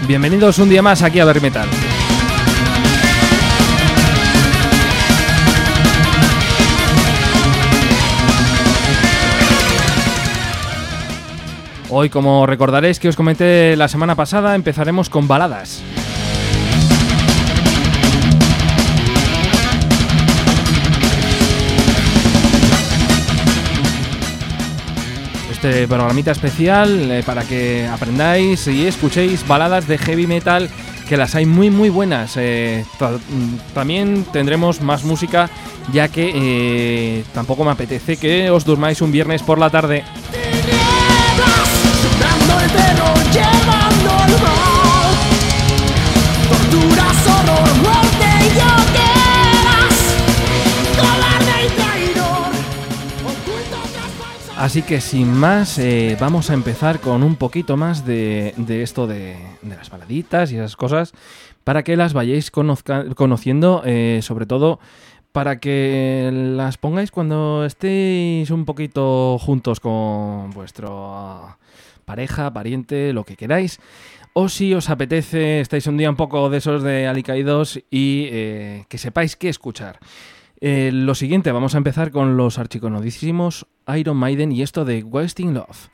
Bienvenidos un día más aquí a Berri Metal. Hoy, como recordaréis que os comenté la semana pasada, empezaremos con baladas. Este programita especial para que aprendáis y escuchéis baladas de heavy metal, que las hay muy muy buenas. También tendremos más música, ya que tampoco me apetece que os durmáis un viernes por la tarde. Así que sin más, vamos a empezar con un poquito más de esto de las baladitas y esas cosas, para que las vayáis conociendo, sobre todo para que las pongáis cuando estéis un poquito juntos con vuestro pareja, pariente, lo que queráis. O si os apetece, estáis un día un poco de esos de alicaídos y que sepáis qué escuchar. Lo siguiente, vamos a empezar con los archiconodísimos Iron Maiden y esto de Wasting Love.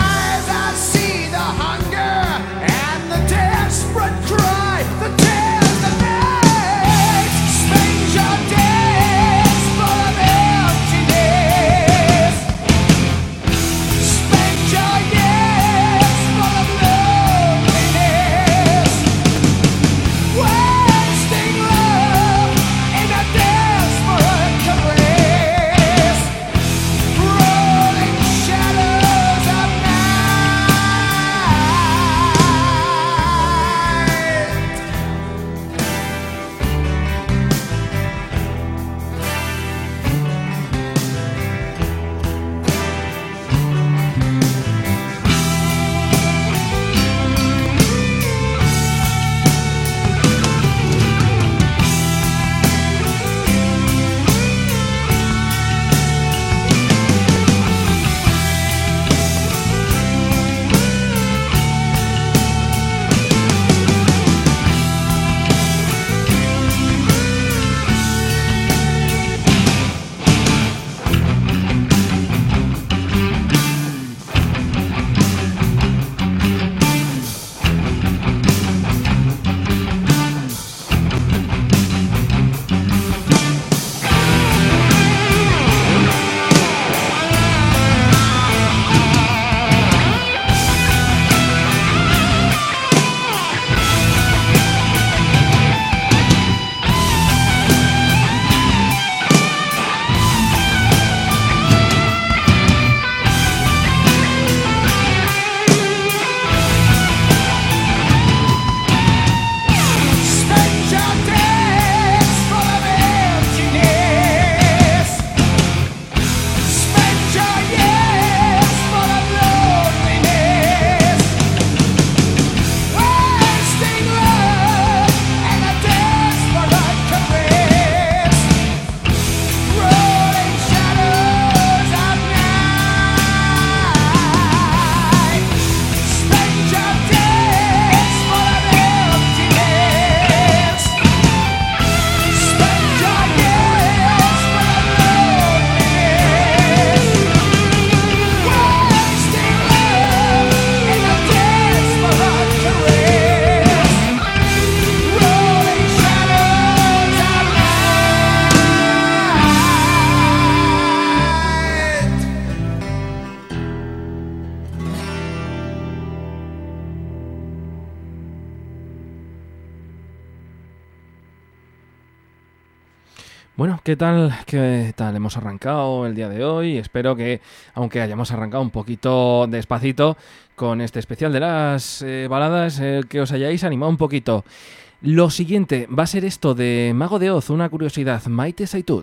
Desperate cry, the tears Bueno, ¿qué tal? ¿Qué tal? Hemos arrancado el día de hoy. Espero que, aunque hayamos arrancado un poquito despacito con este especial de las baladas, que os hayáis animado un poquito. Lo siguiente va a ser esto de Mago de Oz, una curiosidad, Maite Saitud.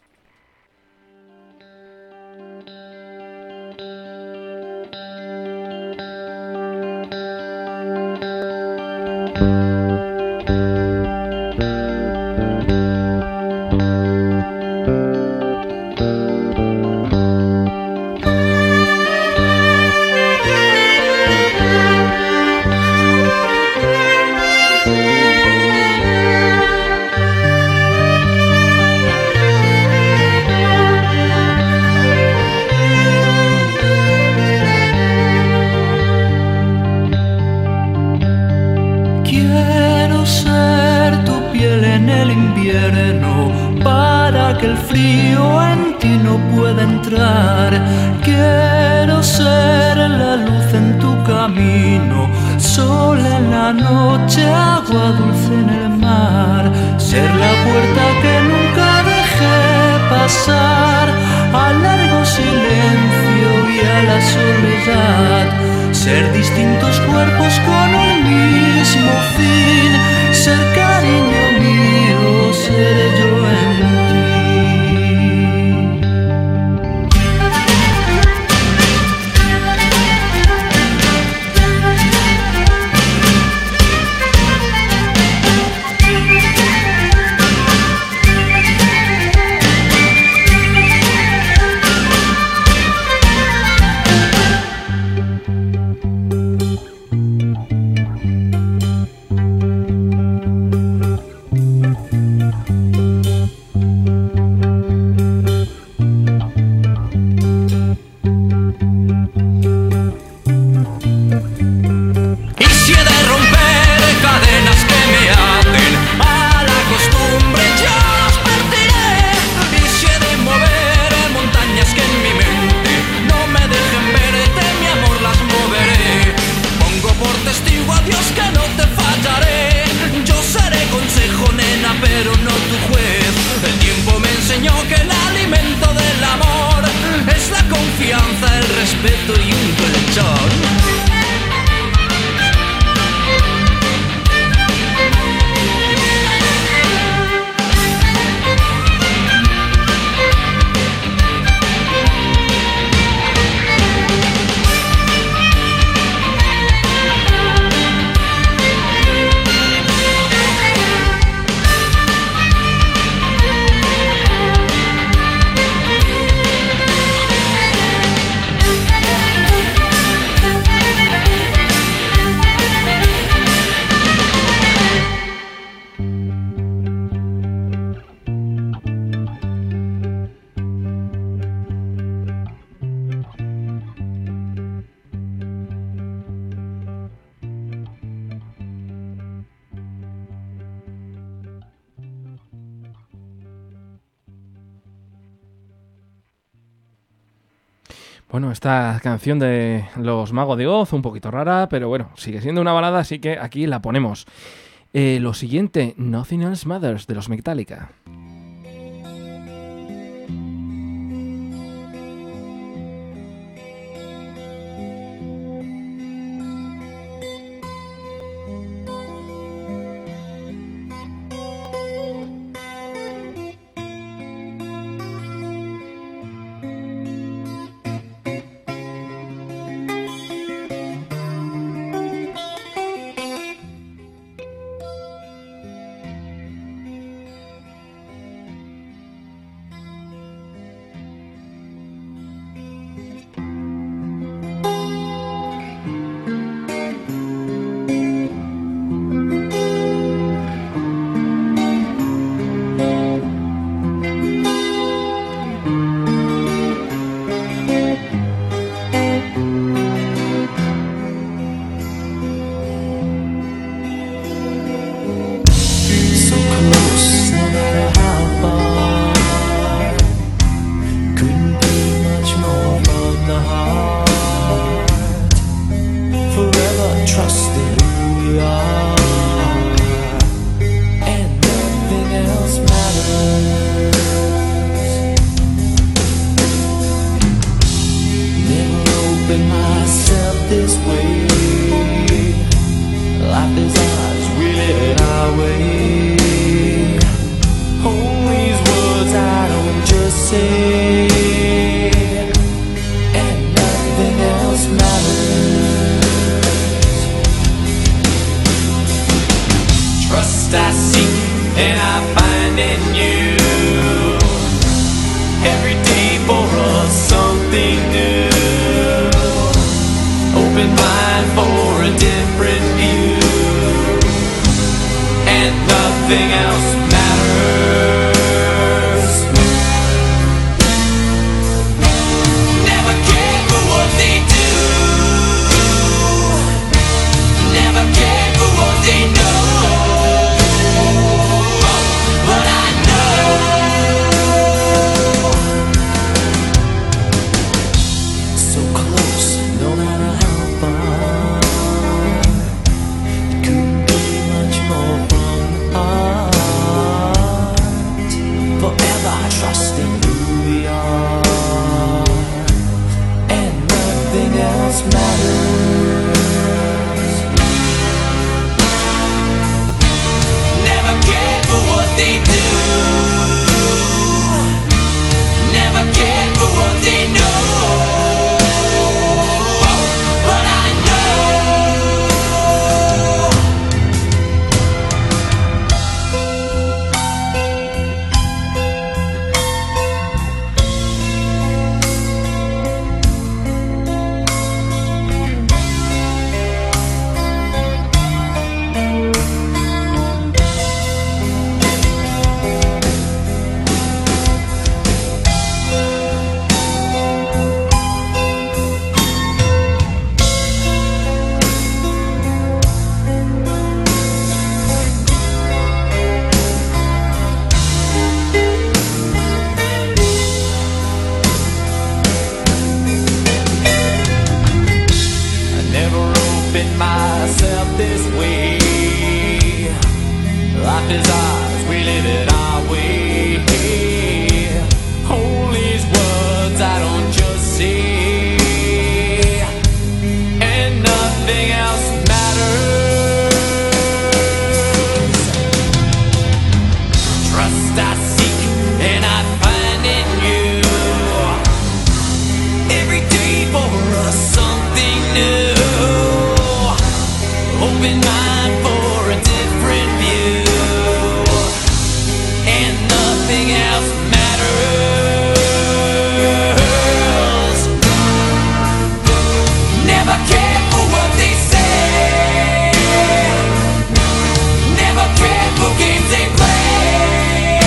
Quiero ser la luz en tu camino, sol en la noche, agua dulce en el mar, ser la puerta que nunca dejé pasar al largo silencio y a la soledad, ser distintos cuerpos con un mismo fin, ser cariño mío, ser yo en ti. Bueno, esta canción de los Magos de Oz, un poquito rara, pero bueno, sigue siendo una balada, así que aquí la ponemos. Lo siguiente, Nothing Else Matters, de los Metallica. I seek and I find in you. Every day for us something new. Open mind for a different view. And nothing else matters. Never care for what they do. Never care for what they know. But I know so close, no matter how far. It couldn't be much more from the heart. Forever trusting who we are, and nothing else matters. Never cared for what they do. Never cared for what they know. But I know I never opened myself this way. Life is ours, we live it our way. Hold these words I don't just say, and nothing else matters. Trust I seek and I find in you. Every day for us something new. Open mind for a different view, and nothing else matters. Never care for what they say. Never care for games they play.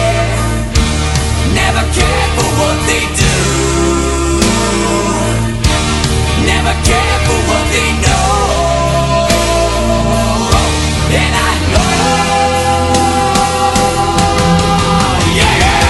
Never care for what they do. Never care for what they know. And I know, yeah, yeah.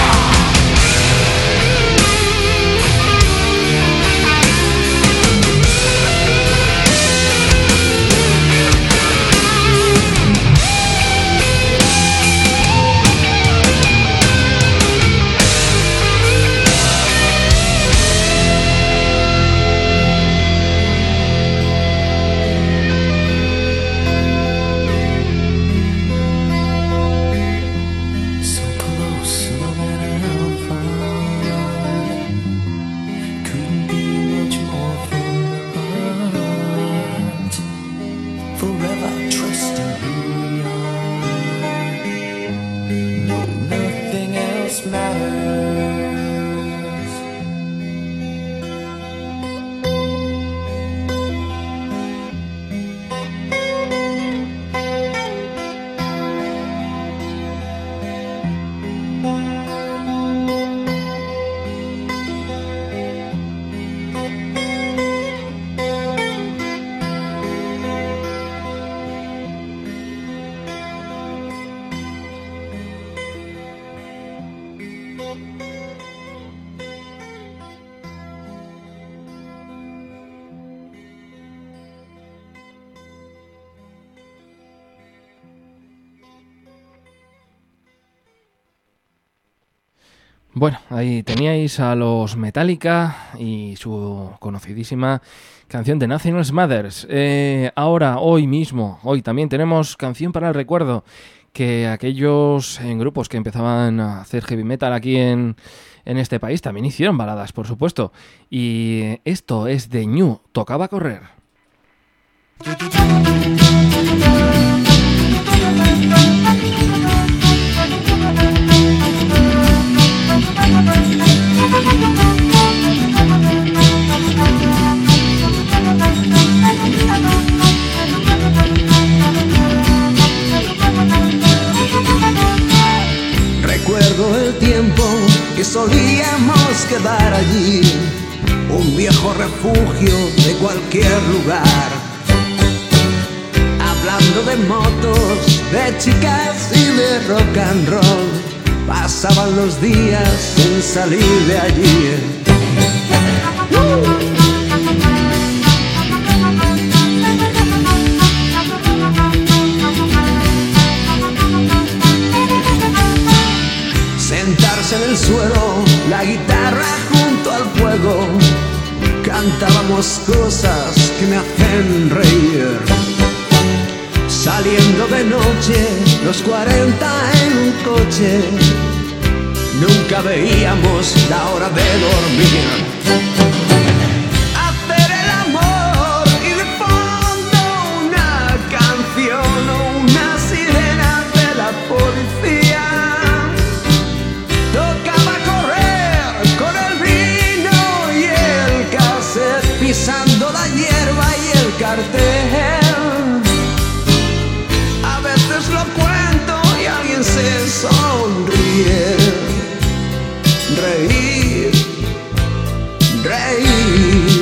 So close, no matter how far. Couldn't be much more from the heart. Forever trusting who we are. No, nothing else matters. Bueno, ahí teníais a los Metallica y su conocidísima canción de Nothing Else Matters. Ahora, hoy también tenemos canción para el recuerdo, que aquellos grupos que empezaban a hacer heavy metal aquí en este país también hicieron baladas, por supuesto. Y esto es de Ñu, Tocaba Correr. quedar allí, un viejo refugio de cualquier lugar. Hablando de motos, de chicas y de rock and roll, pasaban los días sin salir de allí. Sentarse en el suelo, la guitarra junto al fuego, cantábamos cosas que me hacen reír. Saliendo de noche, los 40 en un coche, nunca veíamos la hora de dormir. Hacer el amor y de fondo una canción o una sirena de la policía. Tocaba correr con el vino y el cassette, pisando la hierba y el cartel. A veces lo cuento y alguien se sonríe. Reír, reír.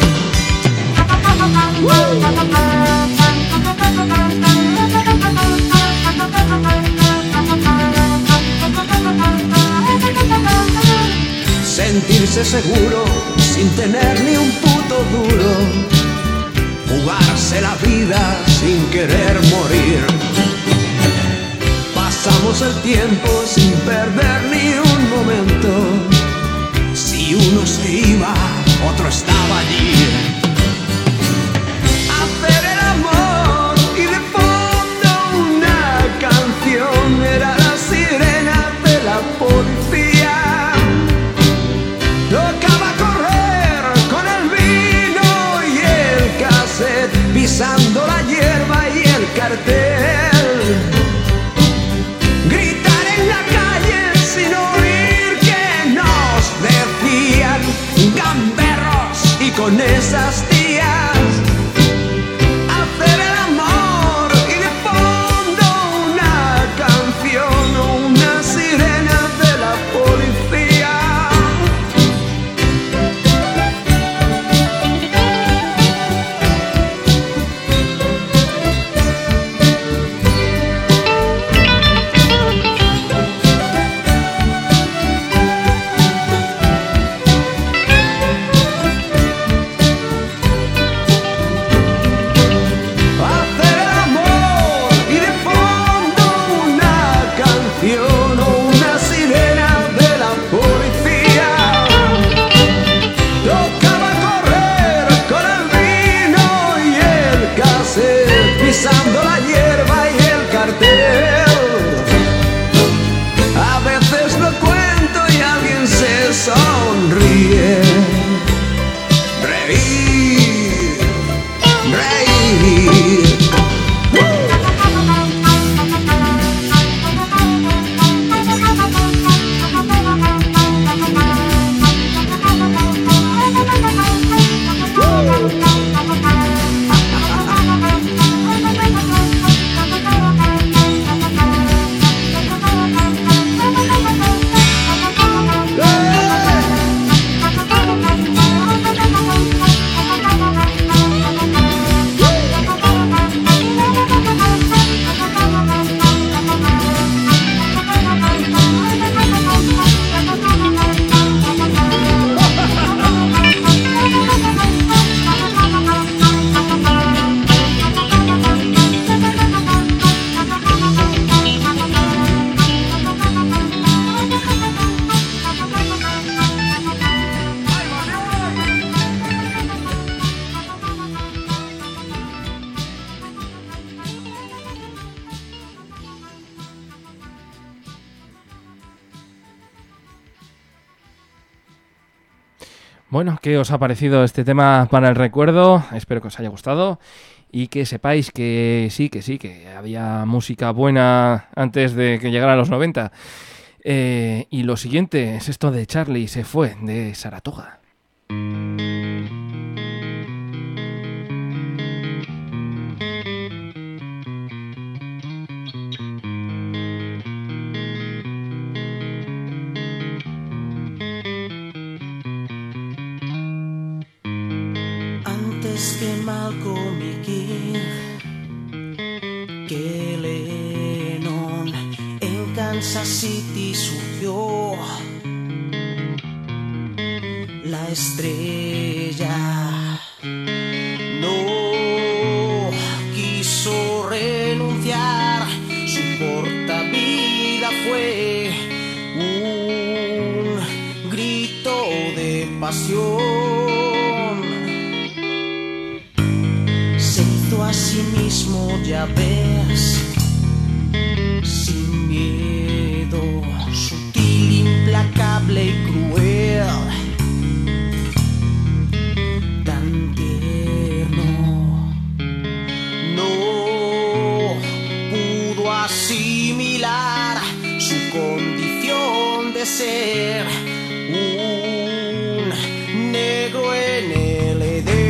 Sentirse seguro sin tener ni un puto duro, jugarse la vida sin querer morir. Pasamos el tiempo sin perder ni un momento. Si uno se iba, otro estaba allí. Hacer el amor y de fondo una canción, era la sirena de la policía. Tocaba correr con el vino y el cassette, pisando la hierba y el cartel. Gritar en la calle sin oír que nos decían gamberros y con esas tías. Hacer el amor y de fondo una canción o una sirena de la policía. Pisando la hierba y el cartel. A veces lo cuento y alguien se sonríe. Reír, reír. Bueno, ¿qué os ha parecido este tema para el recuerdo? Espero que os haya gustado y que sepáis que sí, que había música buena antes de que llegaran los 90. Y lo siguiente es esto de Charlie se fue, de Saratoga. que Malcolm y King, que Lennon en Kansas City surgió la estrella. No quiso renunciar, su corta vida fue un grito de pasión. Se hizo a sí mismo, ya ves, sin miedo, sutil, implacable y cruel. Tan tierno, no pudo asimilar su condición de ser un negro en el Edén.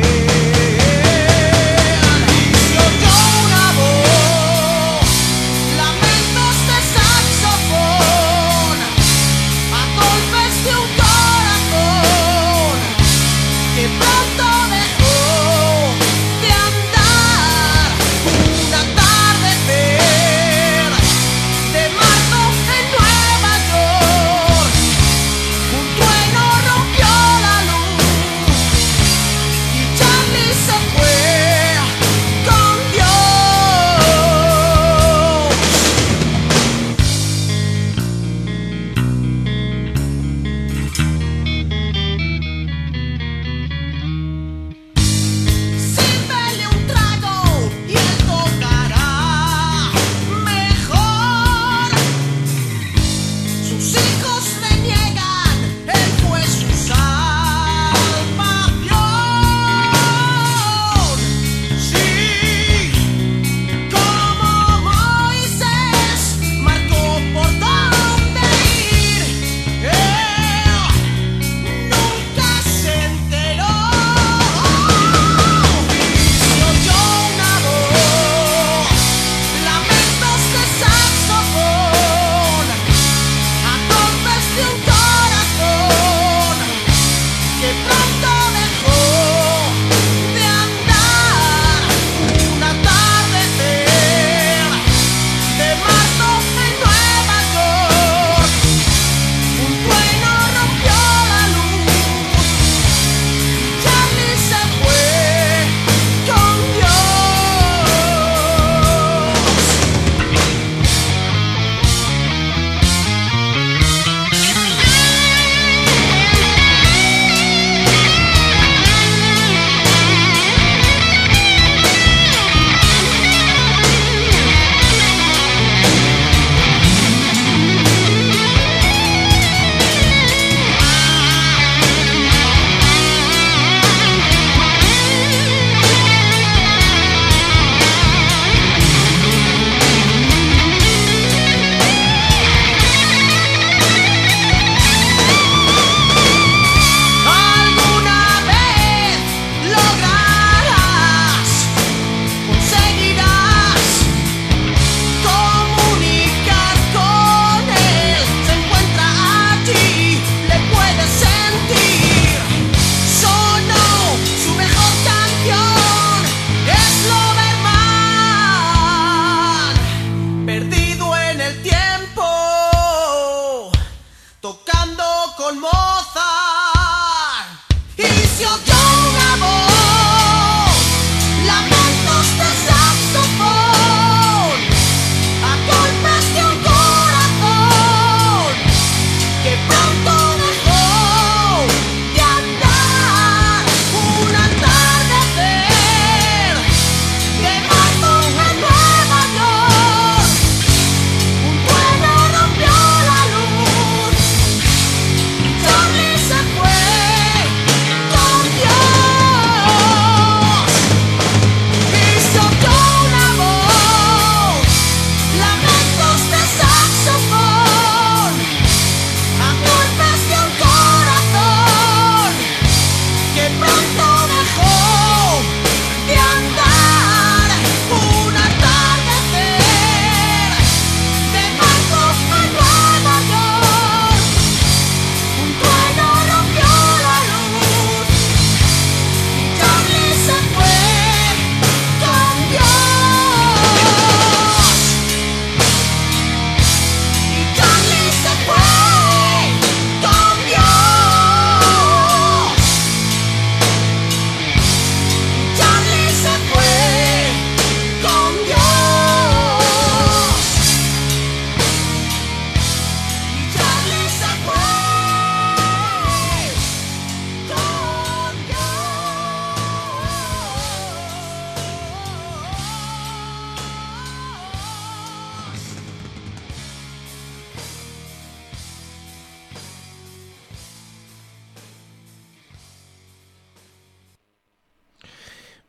Se oyó una voz, lamentos de saxofón, a golpes de un corazón que pronto dejó de andar. Un atardecer de marzo en Nueva York,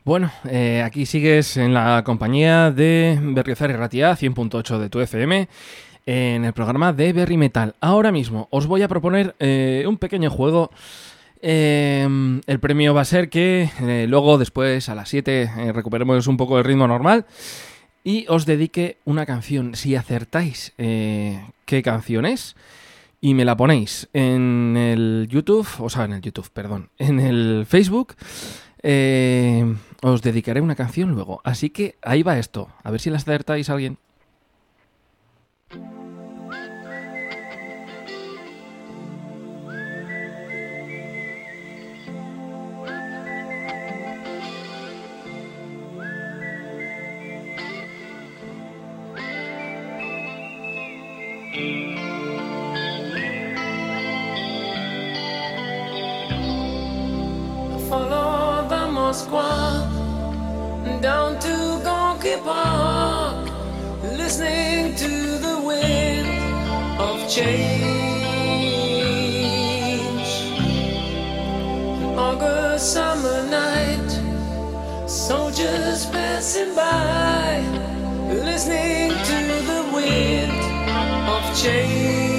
Bueno, aquí sigues en la compañía de Berriozar y Ratia, 100.8 de tu FM, en el programa de Berri Metal. Ahora mismo os voy a proponer un pequeño juego. El premio va a ser que luego, después, a las 7, recuperemos un poco el ritmo normal y os dedique una canción. Si acertáis qué canción es y me la ponéis en el YouTube, en el Facebook, os dedicaré una canción luego. Así que ahí va esto. A ver si la acertáis alguien. Follow the Moskva down to Gorky Park, listening to the wind of change. An August summer night, soldiers passing by, listening to the wind of change.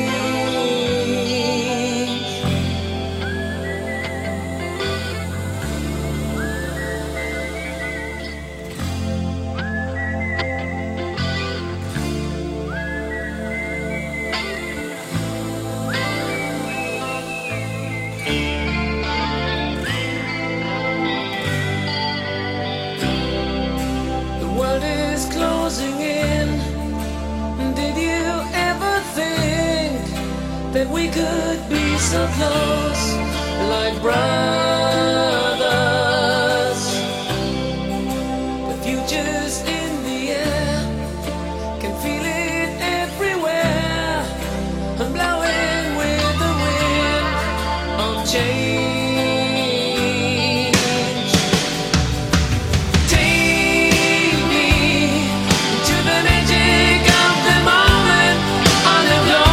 That we could be so close, like brothers. The future's in the air, can feel it everywhere. I'm blowing with the wind of change. Take me to the magic of the moment on the globe.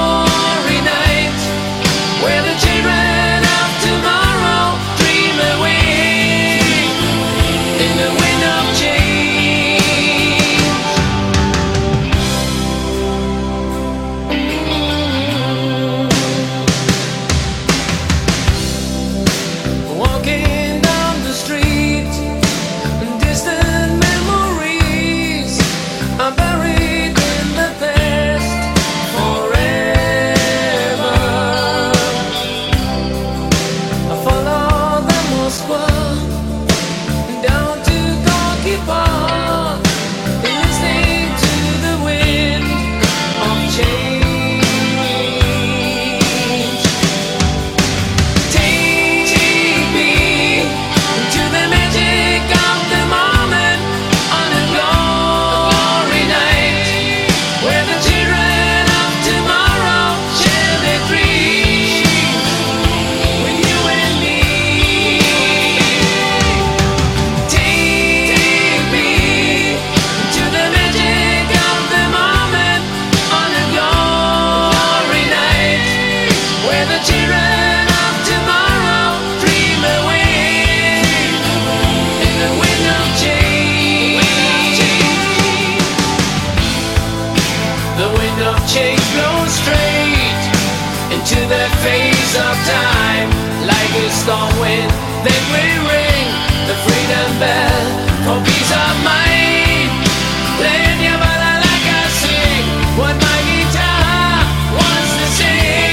Where the children of tomorrow dream away in the wind of change. Walking down the street, distant memories are buried in the past forever. Down to Gorky Park, listening to the wind of change. Take me to the magic of the moment on a glory night, where the children of tomorrow share their dreams with you and me. Children of tomorrow dream away in the wind of change. The wind of change blows straight into the face of time, like a storm wind. Then we ring the freedom bell for peace of mind. Playing your balalaika, sing what my guitar wants to sing.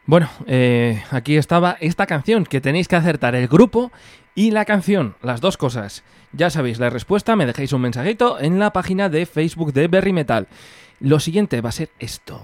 Bueno, aquí estaba esta canción, que tenéis que acertar el grupo y la canción, las dos cosas. Ya sabéis la respuesta, me dejáis un mensajito en la página de Facebook de Berry Metal. Lo siguiente va a ser esto.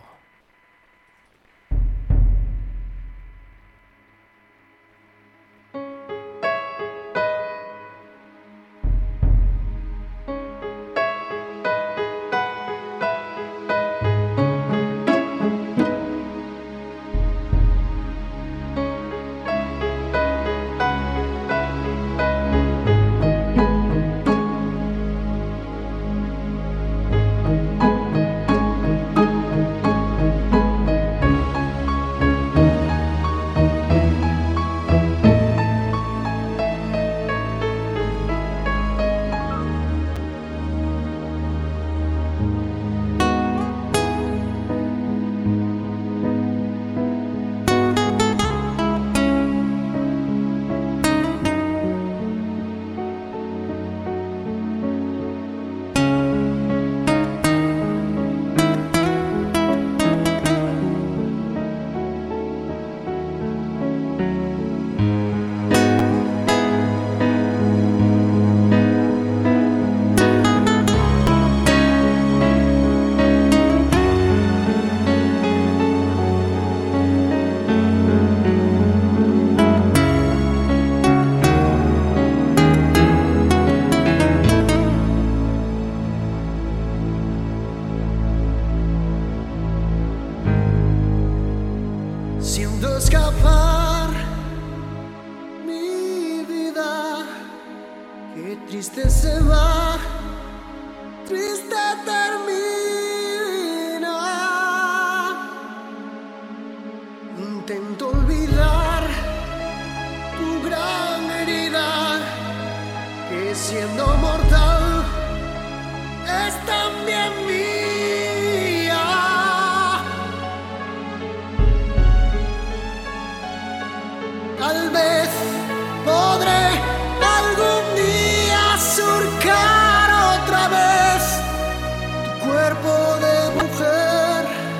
Siento escapar mi vida, qué triste se va, triste termina. Intento olvidar tu gran herida, que siendo mortal es también mía. Tal vez podré algún día surcar otra vez tu cuerpo de mujer.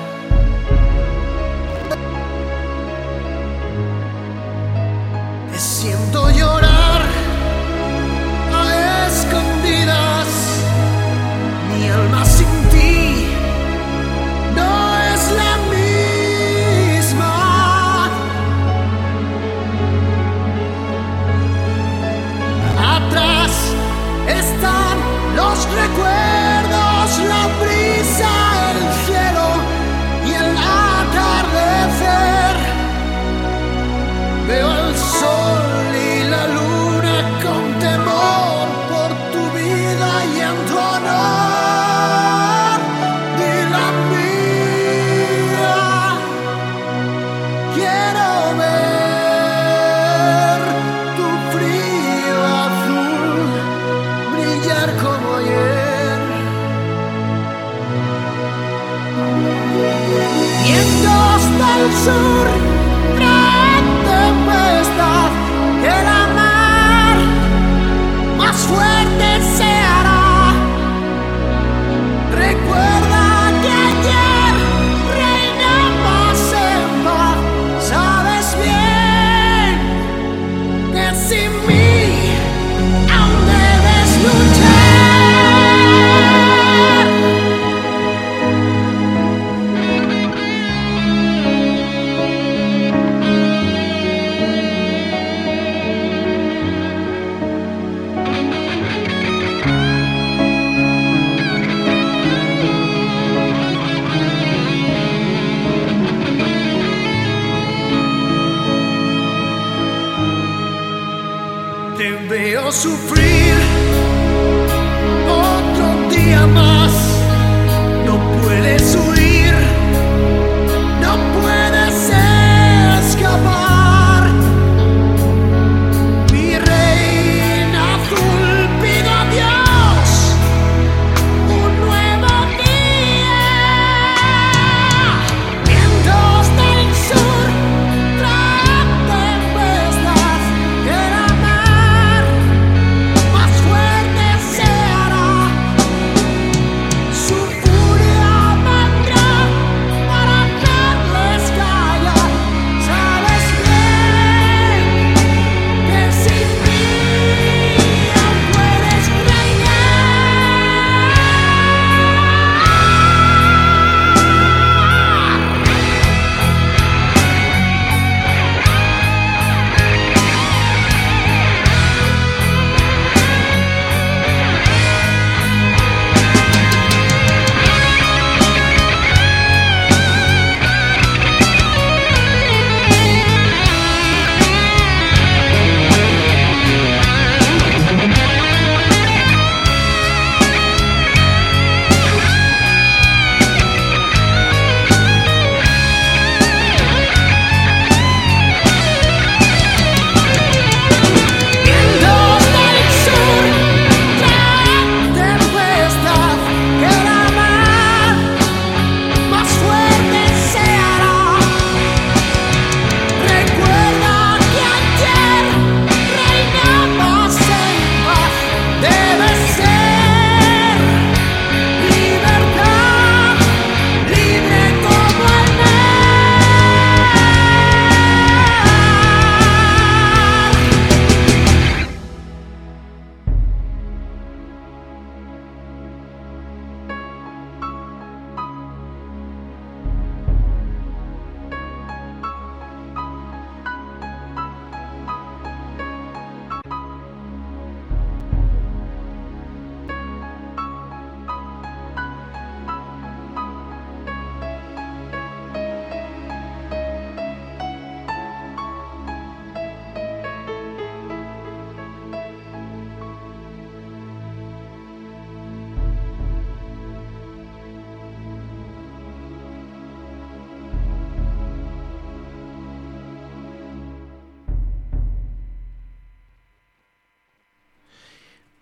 Te siento llorar a escondidas, mi alma sin ti no es la misma. Atrás están los recuerdos, la brisa, el cielo y el atardecer. Veo el sol y la luna con temor por tu vida y en tu honor y la mía. Quiero ver tu frío azul brillar como ayer. Vientos del sur traen tempestad, que la mar más fuerte se hará. Recuerda que ayer reinabas en paz. Sabes bien que sin mí aún debes luchar. Te veo sufrir otro día más. No puedes huir, no puedes escapar. Mi reina azul, pido a Dios un nuevo día. Vientos del sur traen tempestad, que la mar más fuerte se hará. Su furia me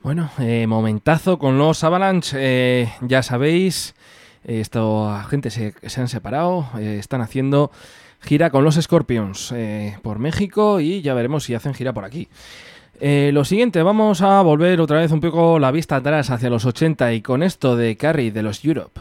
Bueno, momentazo con los Avalanche. Ya sabéis, esta gente se han separado, están haciendo gira con los Scorpions por México y ya veremos si hacen gira por aquí. Lo siguiente, vamos a volver otra vez un poco la vista atrás hacia los 80 y con esto de Carrie de los Europe.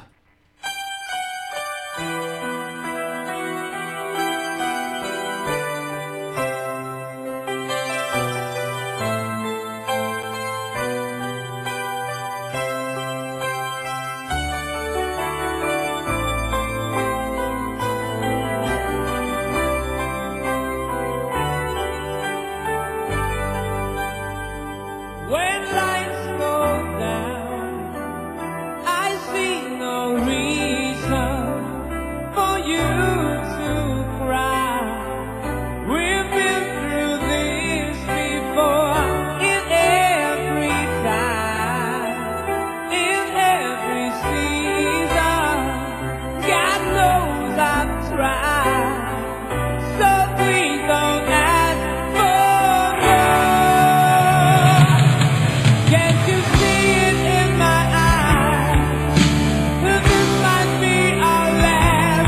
When lights go down, I see no reason for you to cry. We've been through this before, in every time, in every season. God knows I've tried, so please don't ask for more. Can't you see it in my eyes? This might be our last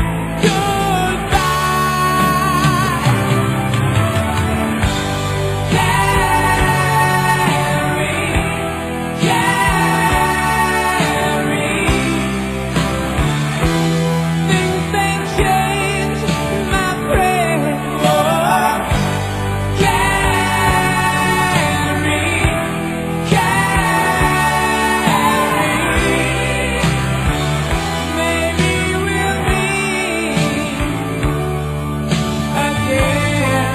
goodbye. Carrie, things ain't changed, my friend. Oh, maybe we'll meet again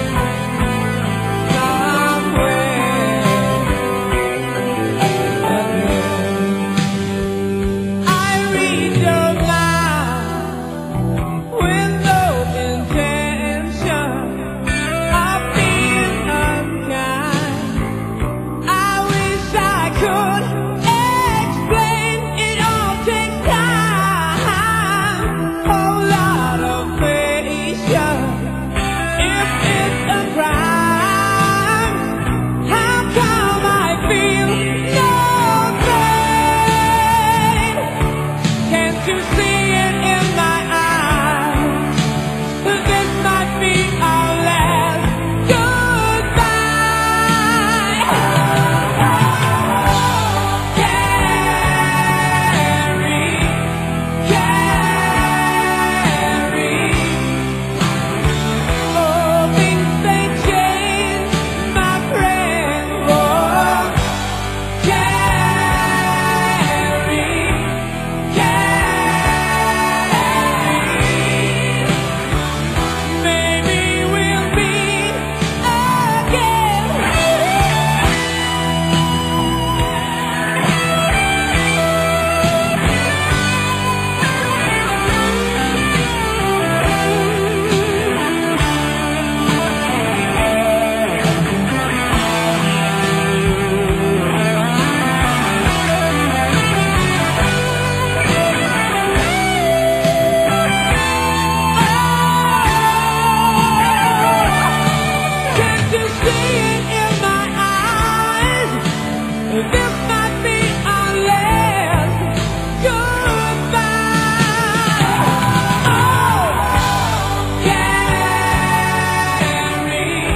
somewhere. I read your mind with no intention of being unkind. I wish I could explain, it all takes time, whole lot of patience. If it's a crime, how come I feel no pain? Can't you see it in my eyes? This might be our last goodbye. Oh, things ain't changed, my friend. Oh, maybe we'll meet again. Can't you see it in my eyes? This might be our last goodbye. Oh, Carrie,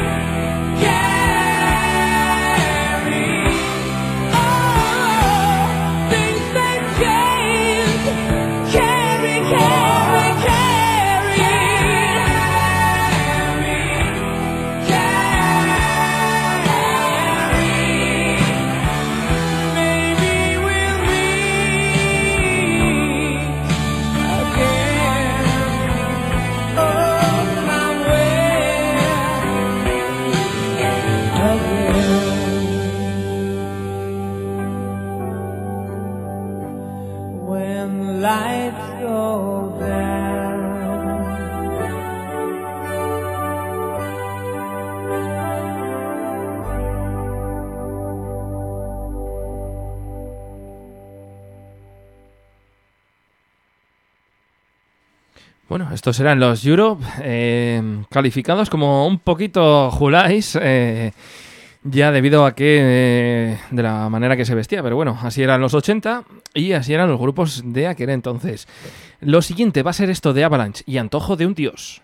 oh, things ain't changed. Carrie, maybe we'll meet again. Oh, somewhere again. When lights go down. Bueno, estos eran los Europe, calificados como un poquito Julais, ya debido a que de la manera que se vestía, pero bueno, así eran los 80 y así eran los grupos de aquel entonces. Lo siguiente va a ser esto de Avalanche y Antojo de un Dios.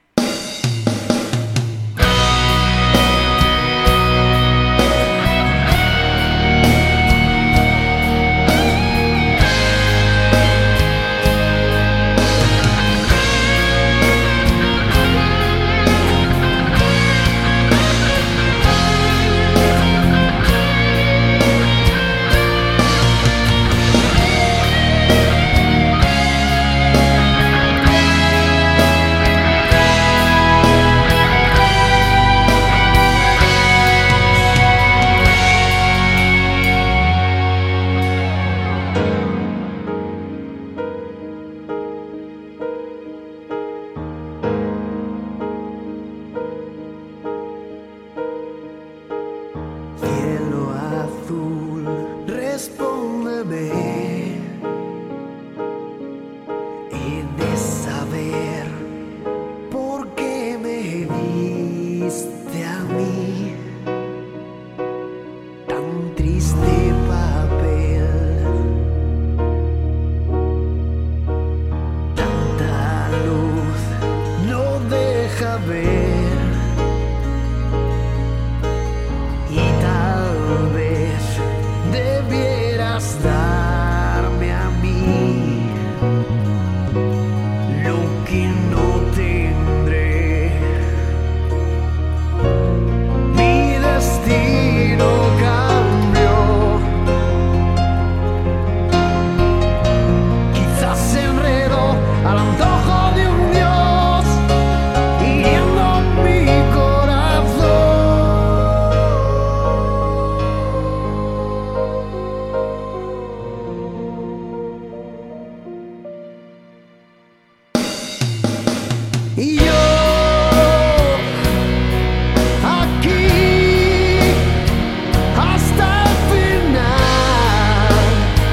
Cielo azul, respóndeme. He de saber por qué me diste a mí tan triste papel. Tanta luz no deja ver. Y tal vez debieras darme a mí lo que no tendré. Mi destino cambió. Quizás se enredó al antojo de un Dios, hiriendo mi corazón. Y yo aquí hasta el final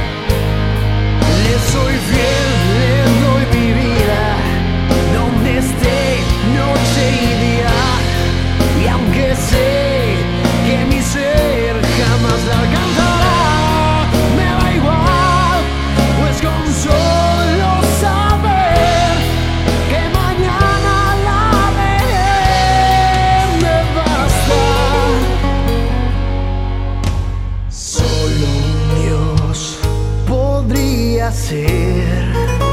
le soy fiel, le doy mi vida donde esté noche y día. Y aunque sé que mi ser jamás la alcanzará, me da igual, pues con solo saber que mañana la veré me basta. Solo un Dios podría ser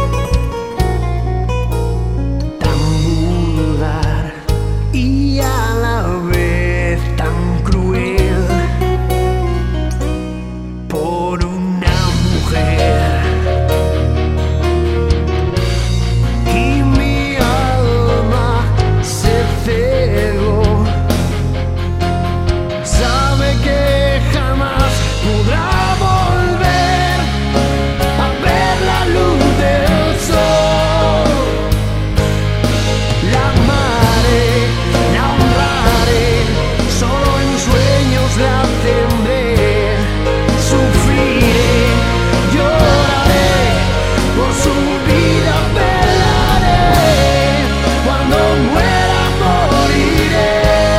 tan vulgar y a la vez tan cruel por una mujer. Y mi alma se cegó. Sabe que jamás podrá volver a ver la luz del sol. La amaré, la honraré, solo en sueños la tendré. Sufriré, lloraré, por su vida velaré. Cuando muera moriré.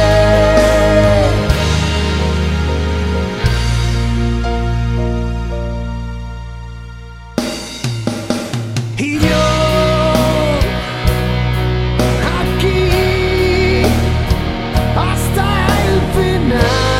Y yo aquí hasta el final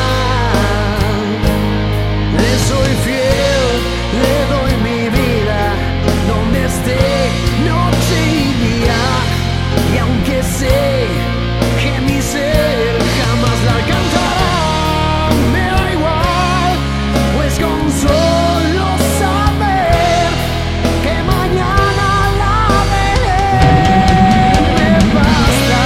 le soy fiel, le doy mi vida donde esté noche y día. Y aunque sé que mi ser jamás la alcanzará, me da igual, pues con solo saber que mañana la veré me basta.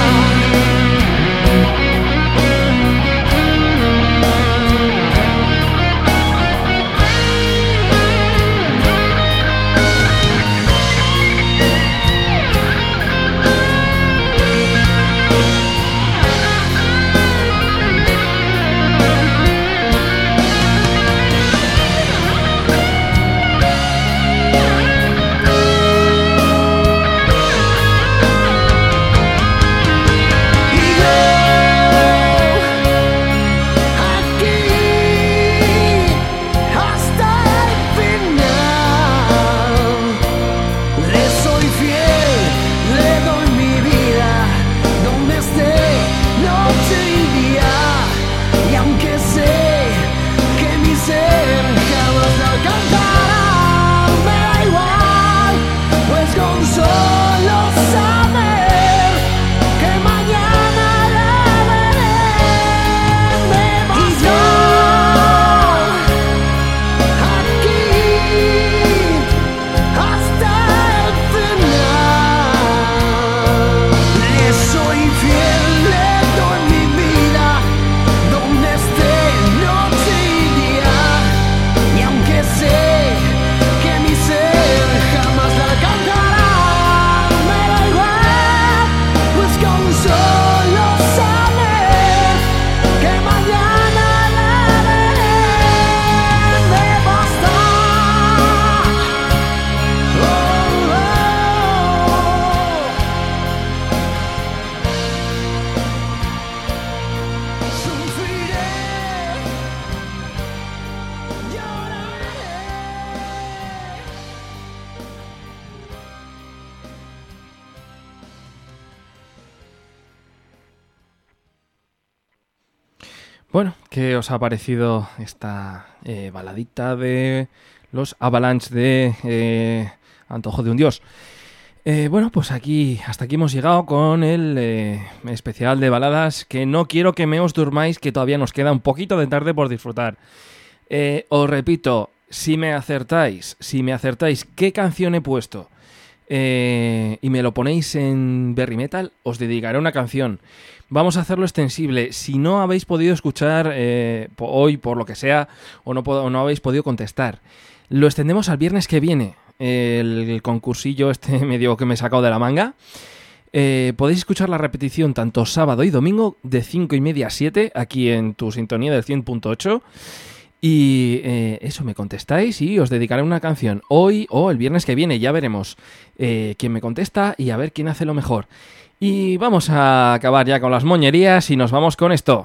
¿Qué os ha parecido esta baladita de los Avalanche de Antojo de un Dios? Bueno, pues hasta aquí hemos llegado con el especial de baladas, que no quiero que me os durmáis, que todavía nos queda un poquito de tarde por disfrutar. Os repito, si me acertáis qué canción he puesto y me lo ponéis en Berry Metal, os dedicaré una canción. Vamos a hacerlo extensible. Si no habéis podido escuchar hoy por lo que sea, o no habéis podido contestar, lo extendemos al viernes que viene. El concursillo medio que me he sacado de la manga. Podéis escuchar la repetición tanto sábado y domingo de 5:30 a 7 aquí en tu sintonía del 100.8. Y eso, me contestáis y os dedicaré una canción hoy o el viernes que viene. Ya veremos quién me contesta y a ver quién hace lo mejor. Y vamos a acabar ya con las moñerías y nos vamos con esto.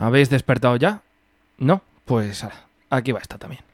¿Habéis despertado ya? ¿No? Pues aquí va esta también.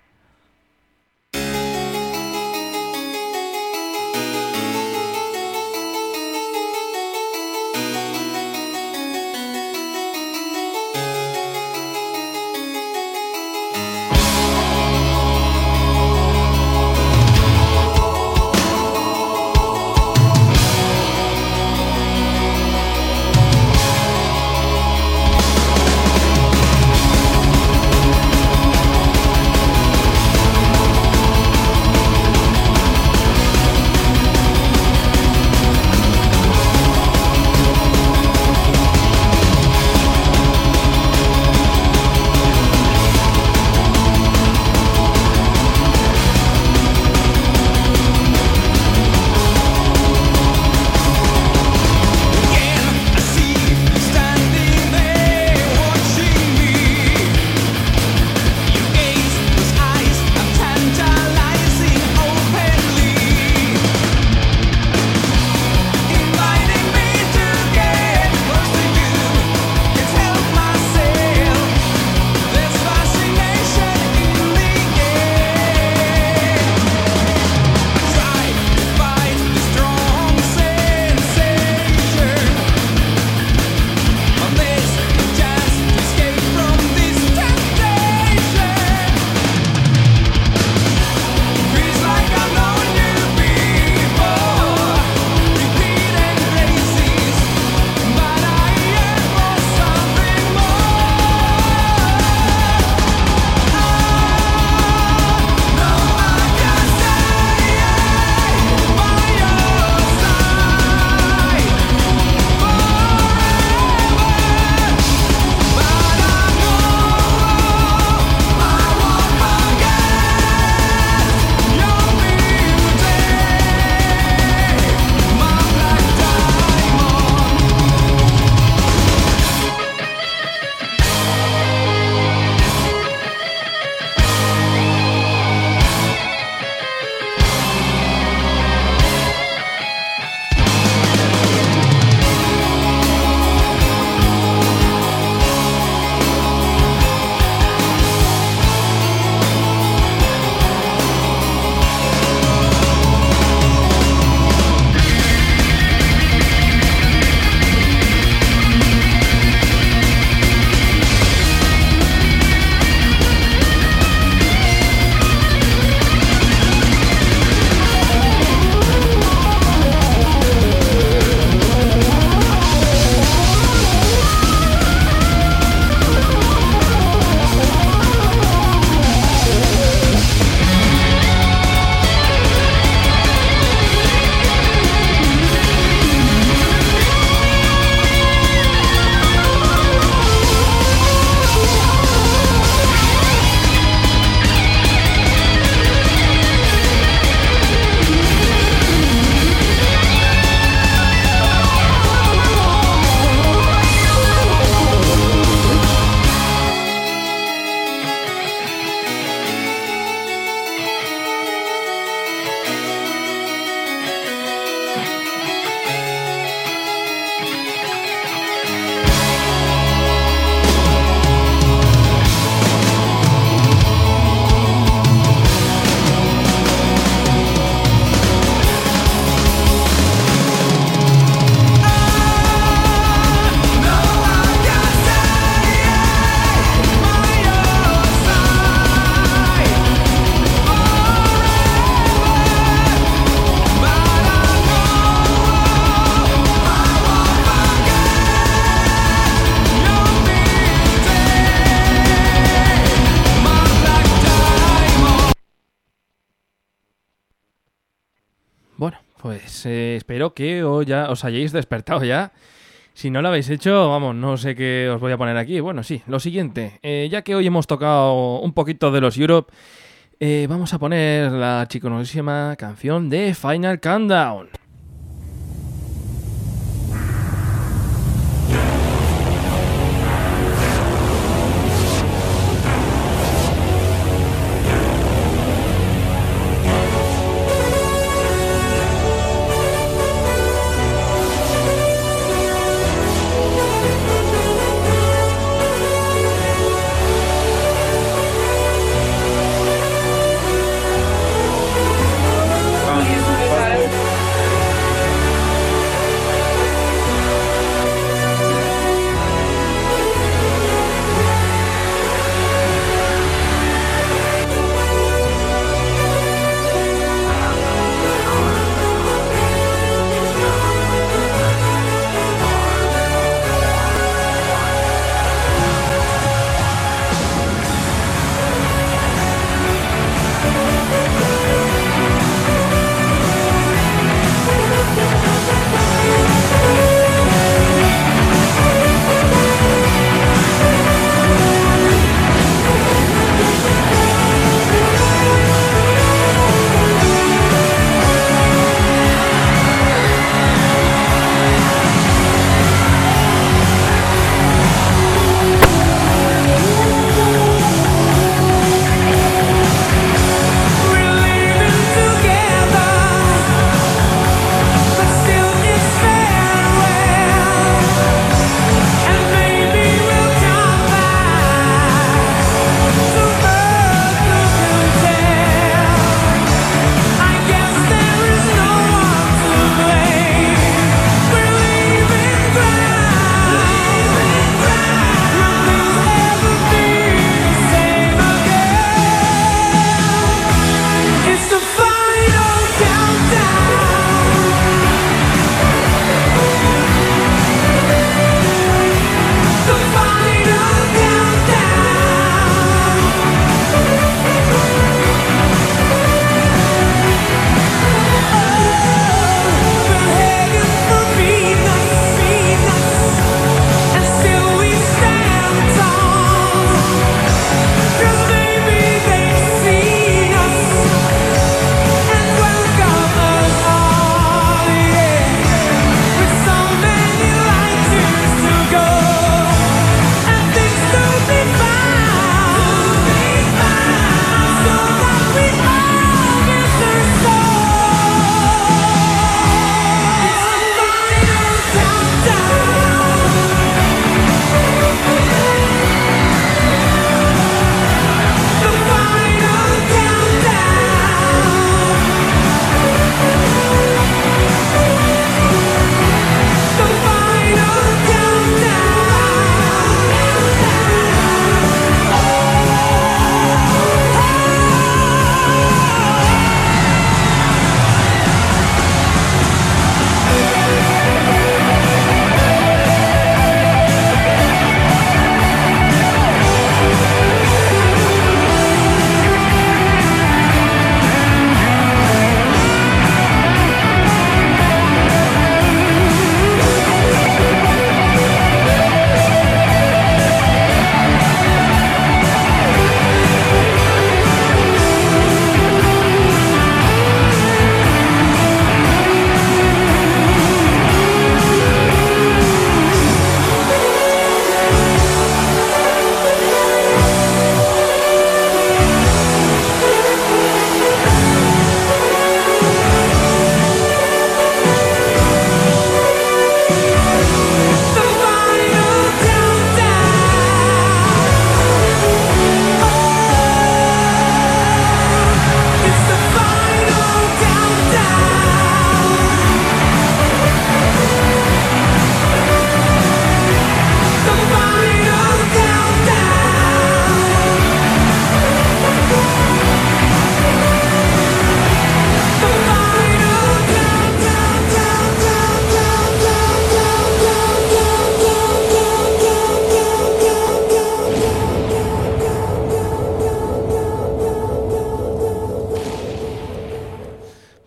Bueno, pues espero que ya os hayáis despertado ya. Si no lo habéis hecho, vamos, no sé qué os voy a poner aquí. Bueno, sí, lo siguiente. Ya que hoy hemos tocado un poquito de los Europe, vamos a poner la chiconosísima canción de Final Countdown.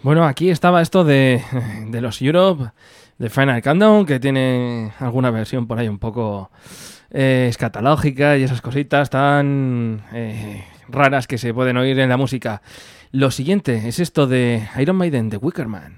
Bueno, aquí estaba esto de los Europe, de Final Countdown, que tiene alguna versión por ahí un poco escatológica y esas cositas tan raras que se pueden oír en la música. Lo siguiente es esto de Iron Maiden, de Wicker Man.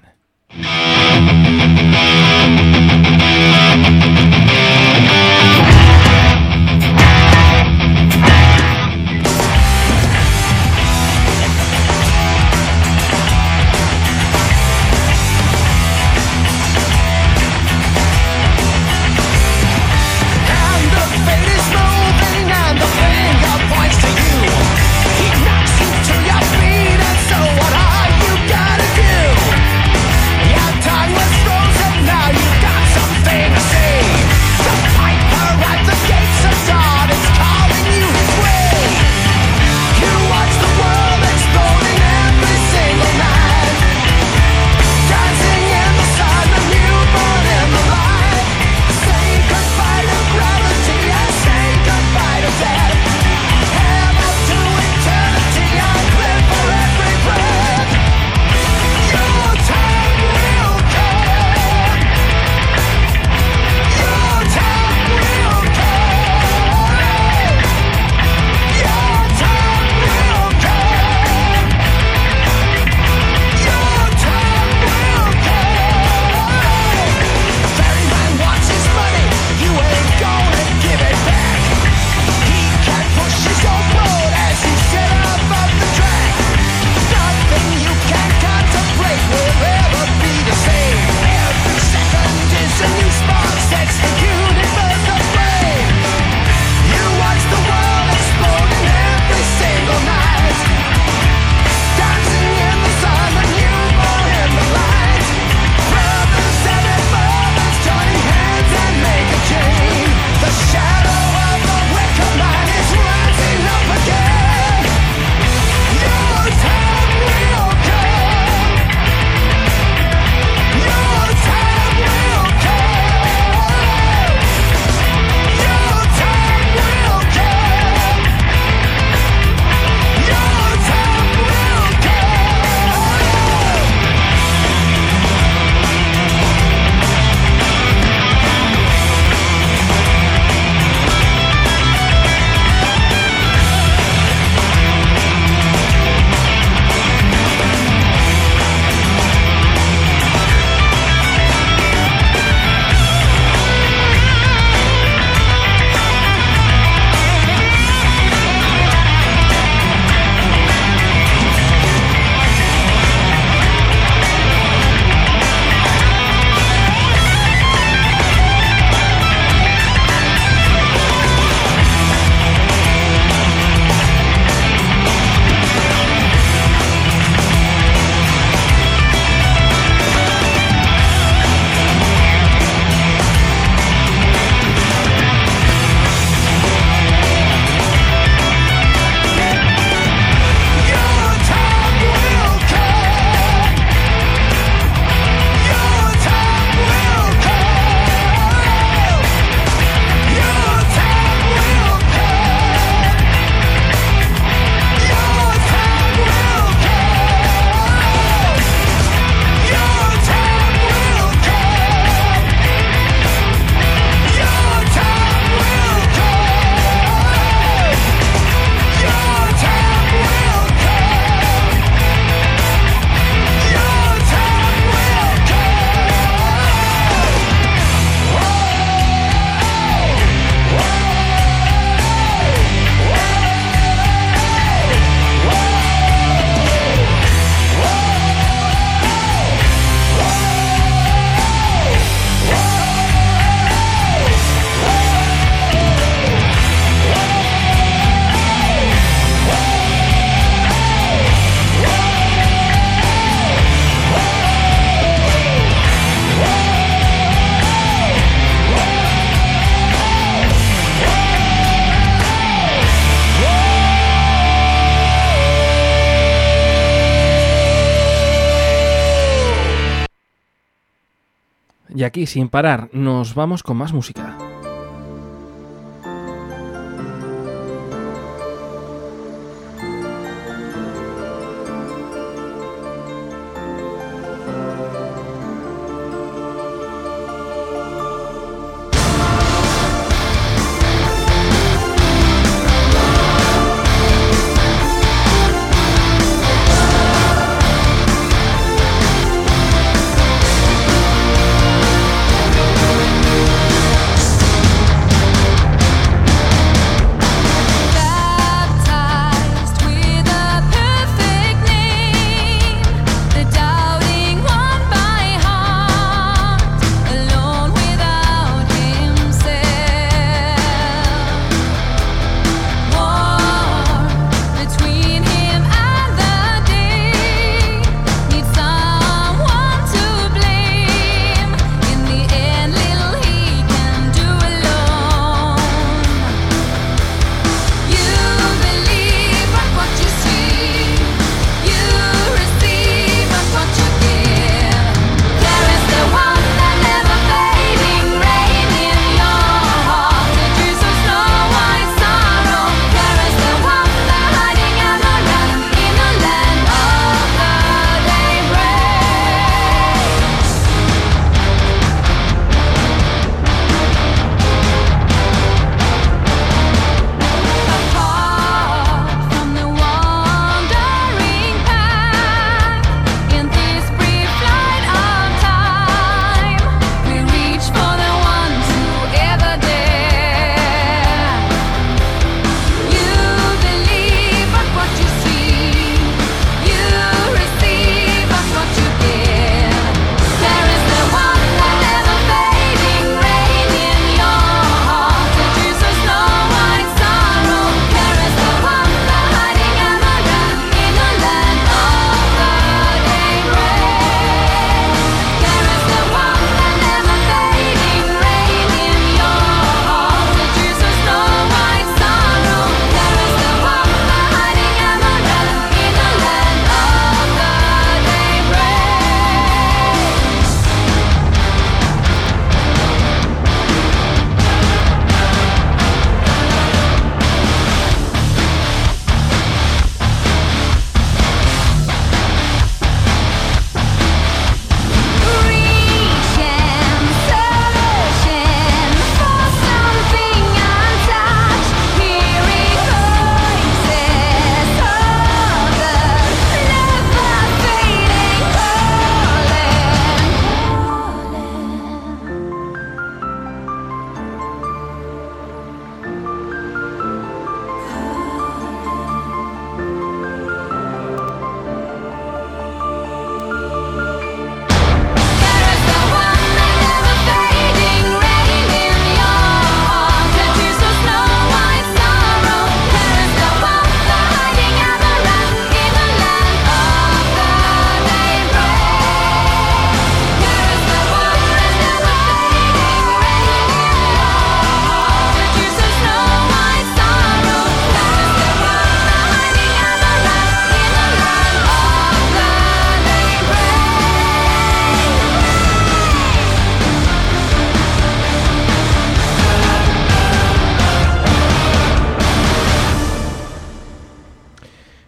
Y aquí, sin parar, nos vamos con más música.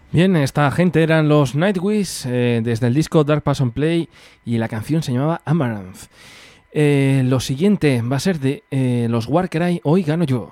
Bien, esta gente eran los Nightwish desde el disco Dark Passion Play y la canción se llamaba Amaranth. Lo siguiente va a ser de los Warcry, Hoy Gano Yo.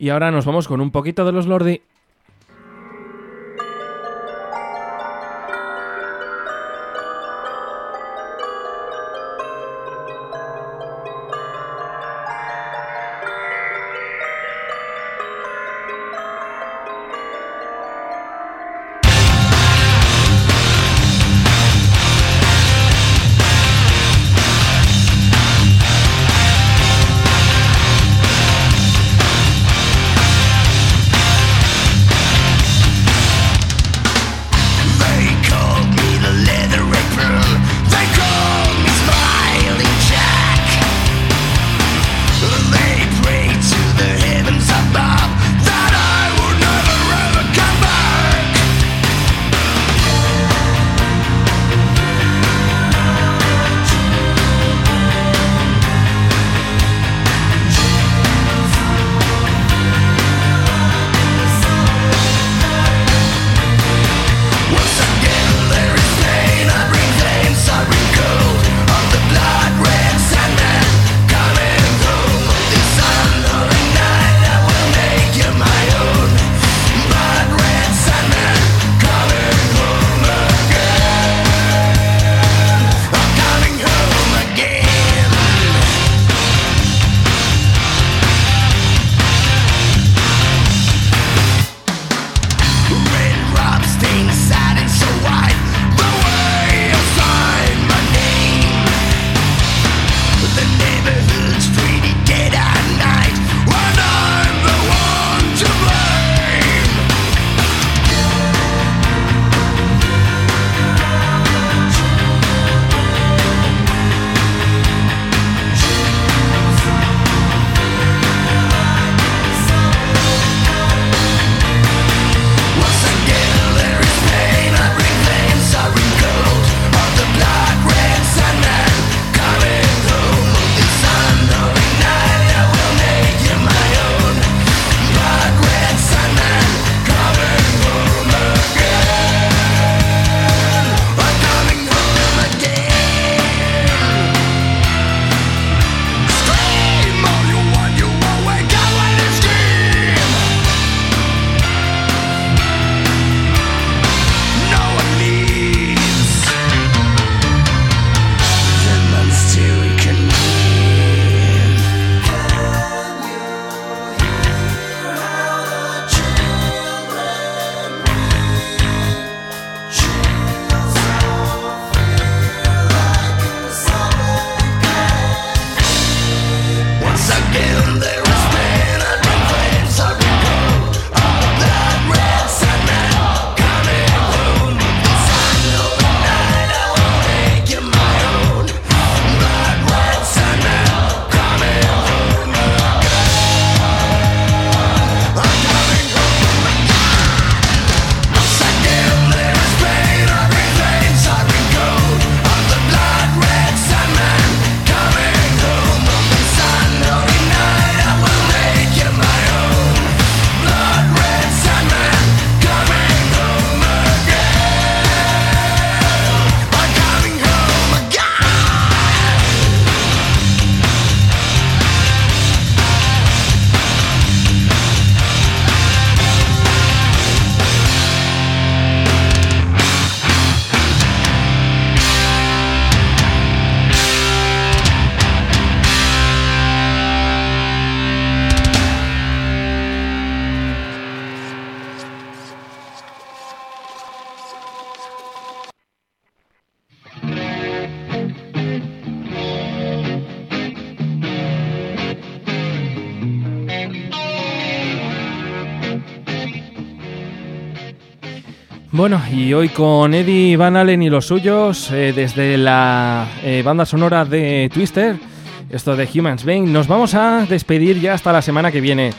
Y ahora nos vamos con un poquito de los Lordi. Bueno, y hoy con Eddie Van Halen y los suyos, desde la banda sonora de Twister, esto de Humans Bane, nos vamos a despedir ya hasta la semana que viene.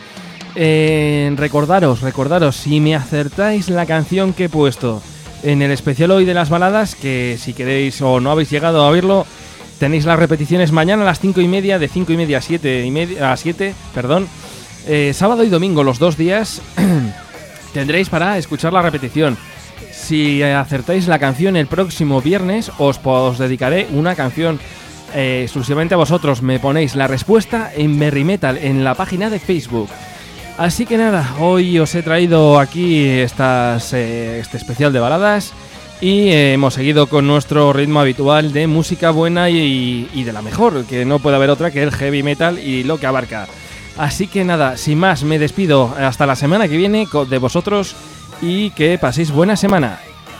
Recordaros, si me acertáis la canción que he puesto en el especial hoy de las baladas, que si queréis o no habéis llegado a oírlo, tenéis las repeticiones mañana a las 5:30, de 5:30 a 7, sábado y domingo, los 2 días, tendréis para escuchar la repetición. Si acertáis la canción el próximo viernes, os dedicaré una canción exclusivamente a vosotros. Me ponéis la respuesta en Merry Metal, en la página de Facebook. Así que nada, hoy os he traído aquí este especial de baladas y hemos seguido con nuestro ritmo habitual de música buena y de la mejor, que no puede haber otra que el heavy metal y lo que abarca. Así que nada, sin más, me despido hasta la semana que viene de vosotros y que paséis buena semana.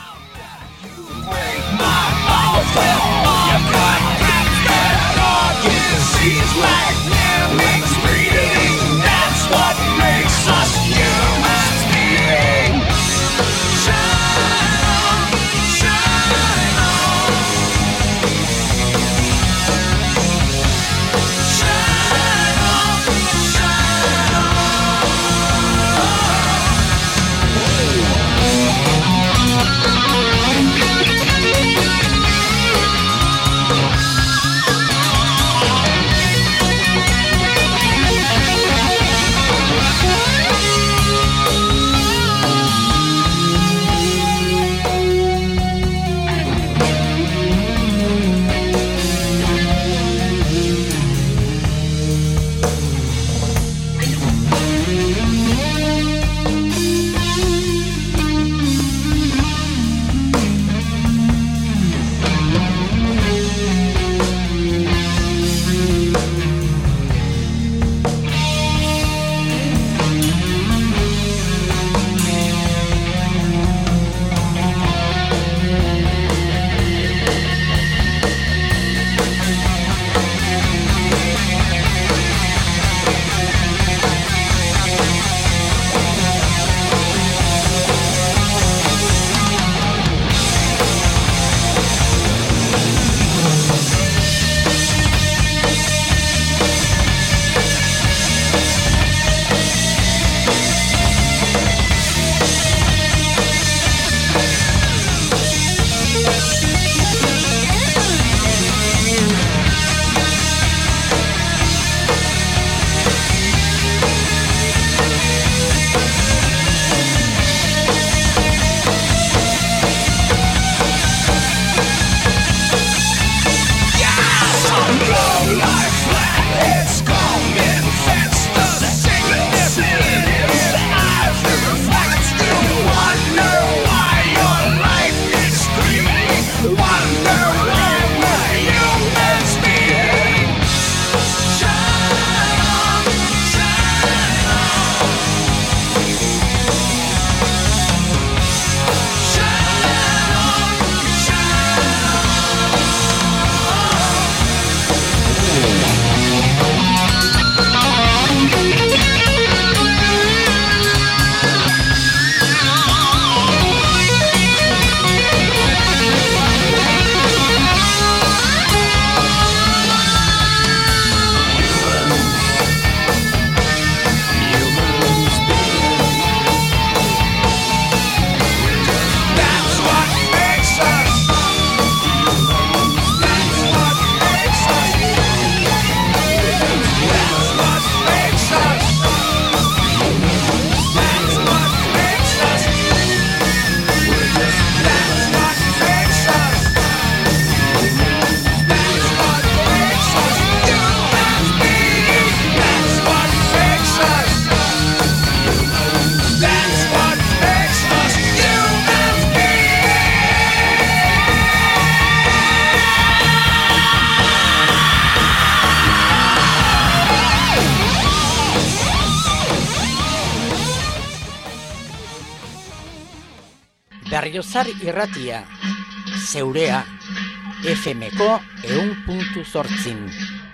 Berriozar irratia, zeurea, FMko 100.8.